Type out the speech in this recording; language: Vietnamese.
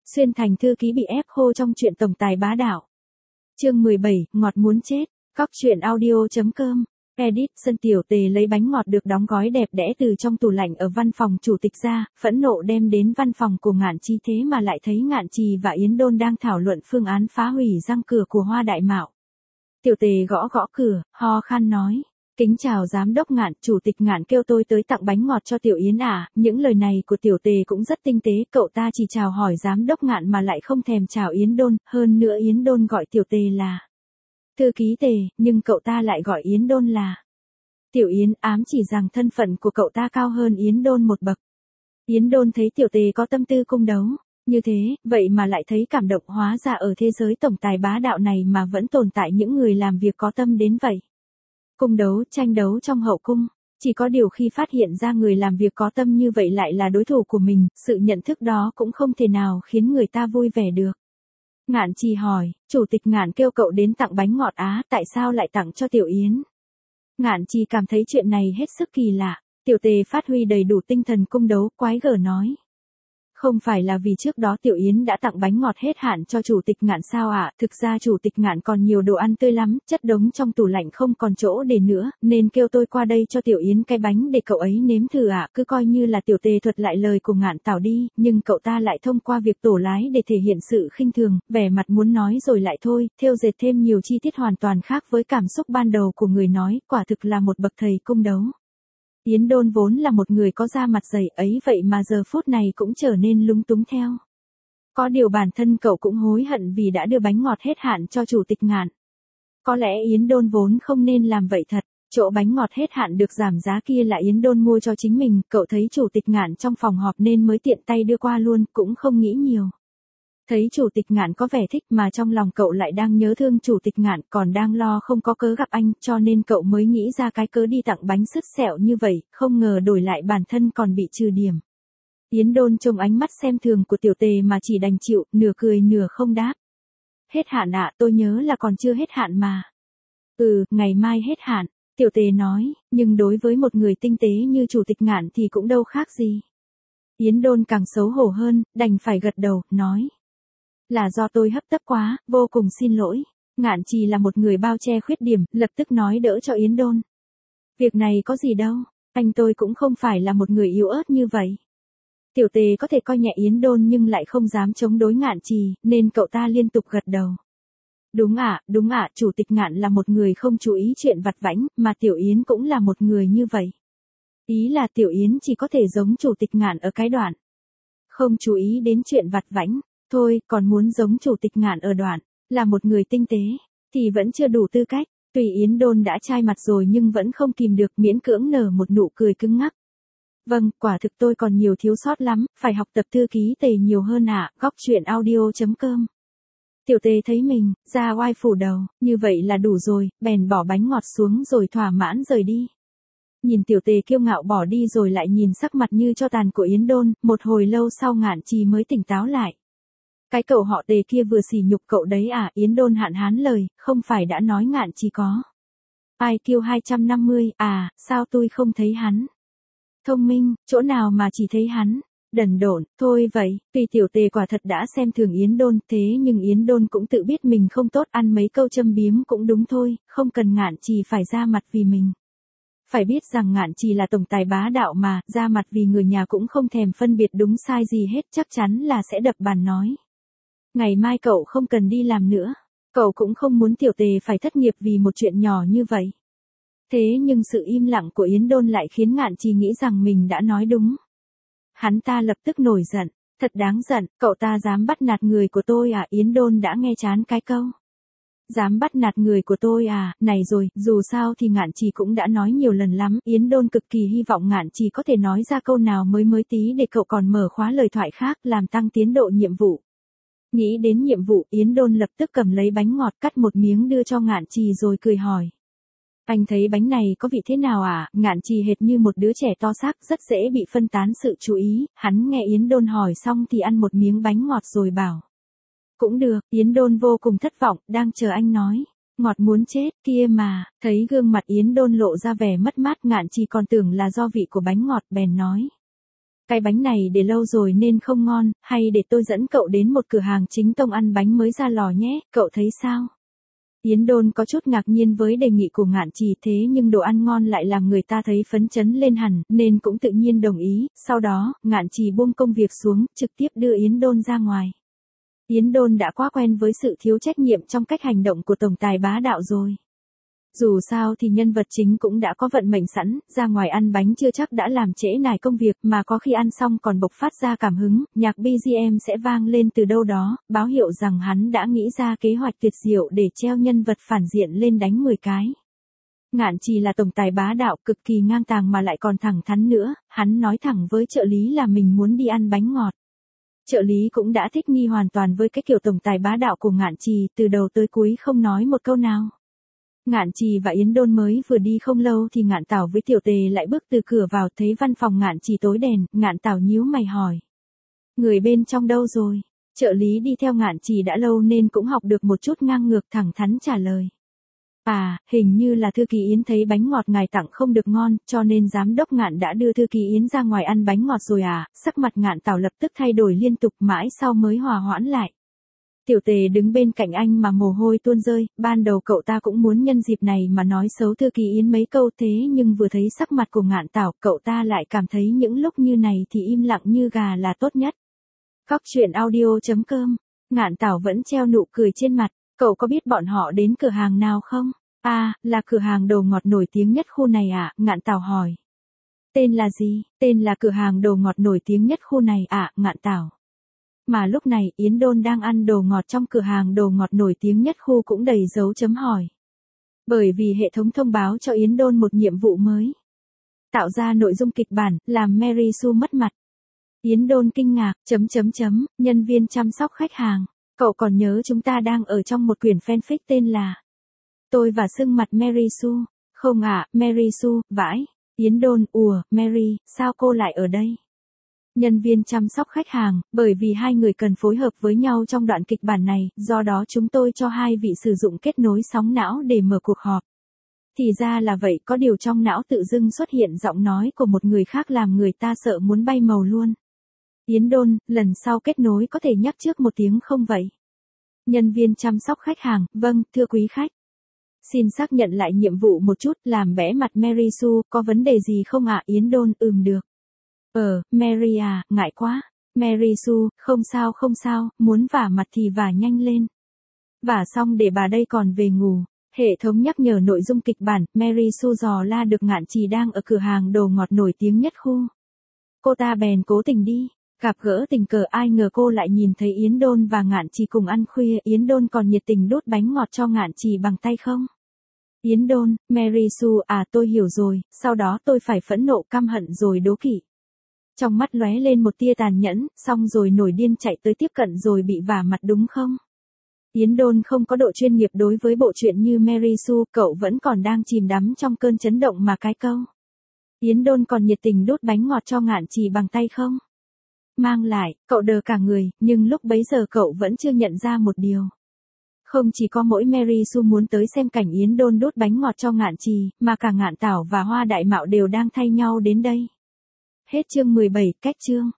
Xuyên thành thư ký bị ép khô trong chuyện tổng tài bá đạo. Chương 17, ngọt muốn chết. Cóc truyện audio.com. Edit. Sân Tiểu Tề lấy bánh ngọt được đóng gói đẹp đẽ từ trong tủ lạnh ở văn phòng chủ tịch ra, phẫn nộ đem đến văn phòng của Ngạn Chi, thế mà lại thấy Ngạn Trì và Yến Đôn đang thảo luận phương án phá hủy răng cửa của Hoa Đại Mạo. Tiểu Tề gõ gõ cửa, ho khan nói: "Kính chào giám đốc Ngạn, chủ tịch Ngạn kêu tôi tới tặng bánh ngọt cho Tiểu Yến à." Những lời này của Tiểu Tề cũng rất tinh tế, cậu ta chỉ chào hỏi giám đốc Ngạn mà lại không thèm chào Yến Đôn, hơn nữa Yến Đôn gọi Tiểu Tề là thư ký Tề, nhưng cậu ta lại gọi Yến Đôn là Tiểu Yến, ám chỉ rằng thân phận của cậu ta cao hơn Yến Đôn một bậc. Yến Đôn thấy Tiểu Tề có tâm tư cung đấu như thế, vậy mà lại thấy cảm động, hóa ra ở thế giới tổng tài bá đạo này mà vẫn tồn tại những người làm việc có tâm đến vậy. Cung đấu, tranh đấu trong hậu cung, chỉ có điều khi phát hiện ra người làm việc có tâm như vậy lại là đối thủ của mình, sự nhận thức đó cũng không thể nào khiến người ta vui vẻ được. Ngạn Trì hỏi: "Chủ tịch Ngạn kêu cậu đến tặng bánh ngọt á, tại sao lại tặng cho Tiểu Yến?" Ngạn Trì cảm thấy chuyện này hết sức kỳ lạ. Tiểu Tề phát huy đầy đủ tinh thần cung đấu, quái gở nói: "Không phải là vì trước đó Tiểu Yến đã tặng bánh ngọt hết hạn cho chủ tịch Ngạn sao ạ? Thực ra chủ tịch Ngạn còn nhiều đồ ăn tươi lắm, chất đống trong tủ lạnh không còn chỗ để nữa, nên kêu tôi qua đây cho Tiểu Yến cái bánh để cậu ấy nếm thử ạ." Cứ coi như là Tiểu Tề thuật lại lời của Ngạn Tảo đi, nhưng cậu ta lại thông qua việc tổ lái để thể hiện sự khinh thường, vẻ mặt muốn nói rồi lại thôi, thêu dệt thêm nhiều chi tiết hoàn toàn khác với cảm xúc ban đầu của người nói, quả thực là một bậc thầy cung đấu. Yến Đôn vốn là một người có da mặt dày ấy, vậy mà giờ phút này cũng trở nên lúng túng theo. Có điều bản thân cậu cũng hối hận vì đã đưa bánh ngọt hết hạn cho chủ tịch Ngạn. Có lẽ Yến Đôn vốn không nên làm vậy thật, chỗ bánh ngọt hết hạn được giảm giá kia là Yến Đôn mua cho chính mình, cậu thấy chủ tịch Ngạn trong phòng họp nên mới tiện tay đưa qua luôn, cũng không nghĩ nhiều. Thấy chủ tịch Ngạn có vẻ thích mà trong lòng cậu lại đang nhớ thương chủ tịch Ngạn, còn đang lo không có cớ gặp anh, cho nên cậu mới nghĩ ra cái cớ đi tặng bánh sứt sẹo như vậy, không ngờ đổi lại bản thân còn bị trừ điểm. Yến Đôn trông ánh mắt xem thường của Tiểu Tề mà chỉ đành chịu, nửa cười nửa không đáp. "Hết hạn ạ, tôi nhớ là còn chưa hết hạn mà." "Ừ, ngày mai hết hạn." Tiểu Tề nói, nhưng đối với một người tinh tế như chủ tịch Ngạn thì cũng đâu khác gì. Yến Đôn càng xấu hổ hơn, đành phải gật đầu, nói: "Là do tôi hấp tấp quá, vô cùng xin lỗi." Ngạn Trì là một người bao che khuyết điểm, lập tức nói đỡ cho Yến Đôn: "Việc này có gì đâu, anh tôi cũng không phải là một người yếu ớt như vậy." Tiểu Tề có thể coi nhẹ Yến Đôn nhưng lại không dám chống đối Ngạn Trì, nên cậu ta liên tục gật đầu. Đúng ạ, chủ tịch Ngạn là một người không chú ý chuyện vặt vãnh, mà Tiểu Yến cũng là một người như vậy. Ý là Tiểu Yến chỉ có thể giống chủ tịch Ngạn ở cái đoạn không chú ý đến chuyện vặt vãnh. Thôi, còn muốn giống chủ tịch Ngạn ở đoạn là một người tinh tế, thì vẫn chưa đủ tư cách." Tuy Yến Đôn đã chai mặt rồi nhưng vẫn không kìm được, miễn cưỡng nở một nụ cười cứng ngắc. "Vâng, quả thực tôi còn nhiều thiếu sót lắm, phải học tập thư ký Tề nhiều hơn ạ." Góc truyện audio.com. Tiểu Tề thấy mình ra oai phủ đầu, như vậy là đủ rồi, bèn bỏ bánh ngọt xuống rồi thỏa mãn rời đi. Nhìn Tiểu Tề kiêu ngạo bỏ đi rồi lại nhìn sắc mặt như tro tàn của Yến Đôn, một hồi lâu sau Ngạn Trì mới tỉnh táo lại. "Cái cậu họ Tề kia vừa sỉ nhục cậu đấy à?" Yến Đôn hạn hán lời, "Không phải đã nói Ngạn Trì có IQ 250, à, sao tôi không thấy hắn thông minh, chỗ nào mà chỉ thấy hắn đần độn." Thôi vậy, tuy Tiểu Tề quả thật đã xem thường Yến Đôn, thế nhưng Yến Đôn cũng tự biết mình không tốt, ăn mấy câu châm biếm cũng đúng thôi, không cần Ngạn Trì phải ra mặt vì mình. Phải biết rằng Ngạn Trì là tổng tài bá đạo mà, ra mặt vì người nhà cũng không thèm phân biệt đúng sai gì hết, chắc chắn là sẽ đập bàn nói: "Ngày mai cậu không cần đi làm nữa." Cậu cũng không muốn Tiểu Tề phải thất nghiệp vì một chuyện nhỏ như vậy. Thế nhưng sự im lặng của Yến Đôn lại khiến Ngạn Trì nghĩ rằng mình đã nói đúng. Hắn ta lập tức nổi giận: "Thật đáng giận, cậu ta dám bắt nạt người của tôi à?" Yến Đôn đã nghe chán cái câu "dám bắt nạt người của tôi à" này rồi, dù sao thì Ngạn Trì cũng đã nói nhiều lần lắm, Yến Đôn cực kỳ hy vọng Ngạn Trì có thể nói ra câu nào mới tí để cậu còn mở khóa lời thoại khác, làm tăng tiến độ nhiệm vụ. Nghĩ đến nhiệm vụ, Yến Đôn lập tức cầm lấy bánh ngọt cắt một miếng đưa cho Ngạn Trì rồi cười hỏi: "Anh thấy bánh này có vị thế nào à?" Ngạn Trì hệt như một đứa trẻ to xác, rất dễ bị phân tán sự chú ý, hắn nghe Yến Đôn hỏi xong thì ăn một miếng bánh ngọt rồi bảo: "Cũng được." Yến Đôn vô cùng thất vọng, đang chờ anh nói: "Ngọt muốn chết kia mà." Thấy gương mặt Yến Đôn lộ ra vẻ mất mát, Ngạn Trì còn tưởng là do vị của bánh ngọt, bèn nói: Cái bánh này để lâu rồi nên không ngon, hay để tôi dẫn cậu đến một cửa hàng chính tông ăn bánh mới ra lò nhé, cậu thấy sao? Yến Đôn có chút ngạc nhiên với đề nghị của Ngạn Trì, thế nhưng đồ ăn ngon lại làm người ta thấy phấn chấn lên hẳn, nên cũng tự nhiên đồng ý. Sau đó, Ngạn Trì buông công việc xuống, trực tiếp đưa Yến Đôn ra ngoài. Yến Đôn đã quá quen với sự thiếu trách nhiệm trong cách hành động của tổng tài bá đạo rồi. Dù sao thì nhân vật chính cũng đã có vận mệnh sẵn, ra ngoài ăn bánh chưa chắc đã làm trễ nải công việc, mà có khi ăn xong còn bộc phát ra cảm hứng, nhạc BGM sẽ vang lên từ đâu đó, báo hiệu rằng hắn đã nghĩ ra kế hoạch tuyệt diệu để treo nhân vật phản diện lên đánh 10 cái. Ngạn Trì là tổng tài bá đạo, cực kỳ ngang tàng mà lại còn thẳng thắn nữa, hắn nói thẳng với trợ lý là mình muốn đi ăn bánh ngọt. Trợ lý cũng đã thích nghi hoàn toàn với cái kiểu tổng tài bá đạo của Ngạn Trì, từ đầu tới cuối không nói một câu nào. Ngạn Trì và Yến Đôn mới vừa đi không lâu thì Ngạn Tảo với Tiểu Tề lại bước từ cửa vào, thấy văn phòng Ngạn Trì tối đèn, Ngạn Tảo nhíu mày hỏi. Người bên trong đâu rồi? Trợ lý đi theo Ngạn Trì đã lâu nên cũng học được một chút ngang ngược, thẳng thắn trả lời. À, hình như là thư ký Yến thấy bánh ngọt ngài tặng không được ngon, cho nên giám đốc Ngạn đã đưa thư ký Yến ra ngoài ăn bánh ngọt rồi à? Sắc mặt Ngạn Tảo lập tức thay đổi liên tục, mãi sau mới hòa hoãn lại. Tiểu Tề đứng bên cạnh anh mà mồ hôi tuôn rơi, ban đầu cậu ta cũng muốn nhân dịp này mà nói xấu thư ký Yến mấy câu, thế nhưng vừa thấy sắc mặt của Ngạn Tảo, cậu ta lại cảm thấy những lúc như này thì im lặng như gà là tốt nhất. Cóc truyện audio.com, Ngạn Tảo vẫn treo nụ cười trên mặt, cậu có biết bọn họ đến cửa hàng nào không? À, là cửa hàng đồ ngọt nổi tiếng nhất khu này à? Ngạn Tảo hỏi. Tên là gì? Tên là cửa hàng đồ ngọt nổi tiếng nhất khu này à? Ngạn Tảo. Mà lúc này, Yến Đôn đang ăn đồ ngọt trong cửa hàng đồ ngọt nổi tiếng nhất khu cũng đầy dấu chấm hỏi. Bởi vì hệ thống thông báo cho Yến Đôn một nhiệm vụ mới. Tạo ra nội dung kịch bản, làm Mary Sue mất mặt. Yến Đôn kinh ngạc, nhân viên chăm sóc khách hàng. Cậu còn nhớ chúng ta đang ở trong một quyển fanfic tên là Tôi và sưng mặt Mary Sue. Không ạ, Mary Sue, vãi. Yến Đôn, Mary, sao cô lại ở đây? Nhân viên chăm sóc khách hàng, bởi vì hai người cần phối hợp với nhau trong đoạn kịch bản này, do đó chúng tôi cho hai vị sử dụng kết nối sóng não để mở cuộc họp. Thì ra là vậy, có điều trong não tự dưng xuất hiện giọng nói của một người khác làm người ta sợ muốn bay màu luôn. Yến Đôn, lần sau kết nối có thể nhắc trước một tiếng không vậy? Nhân viên chăm sóc khách hàng, vâng, thưa quý khách. Xin xác nhận lại nhiệm vụ một chút, làm bẽ mặt Mary Sue, có vấn đề gì không ạ? Yến Đôn, được. Mary à, ngại quá. Mary Sue, không sao, muốn vả mặt thì vả nhanh lên. Vả xong để bà đây còn về ngủ. Hệ thống nhắc nhở nội dung kịch bản, Mary Sue dò la được Ngạn Trì đang ở cửa hàng đồ ngọt nổi tiếng nhất khu. Cô ta bèn cố tình đi, gặp gỡ tình cờ, ai ngờ cô lại nhìn thấy Yến Đôn và Ngạn Trì cùng ăn khuya, Yến Đôn còn nhiệt tình đút bánh ngọt cho Ngạn Trì bằng tay không. Yến Đôn, Mary Sue, à tôi hiểu rồi, sau đó tôi phải phẫn nộ căm hận rồi đố kỵ. Trong mắt lóe lên một tia tàn nhẫn, xong rồi nổi điên chạy tới tiếp cận rồi bị vả mặt đúng không? Yến Đôn không có độ chuyên nghiệp đối với bộ truyện như Mary Sue, cậu vẫn còn đang chìm đắm trong cơn chấn động mà cái câu. Yến Đôn còn nhiệt tình đút bánh ngọt cho Ngạn Trì bằng tay không? Mang lại, cậu đờ cả người, nhưng lúc bấy giờ cậu vẫn chưa nhận ra một điều. Không chỉ có mỗi Mary Sue muốn tới xem cảnh Yến Đôn đút bánh ngọt cho Ngạn Trì, mà cả Ngạn Tảo và Hoa Đại Mạo đều đang thay nhau đến đây. Hết chương 17, cách chương.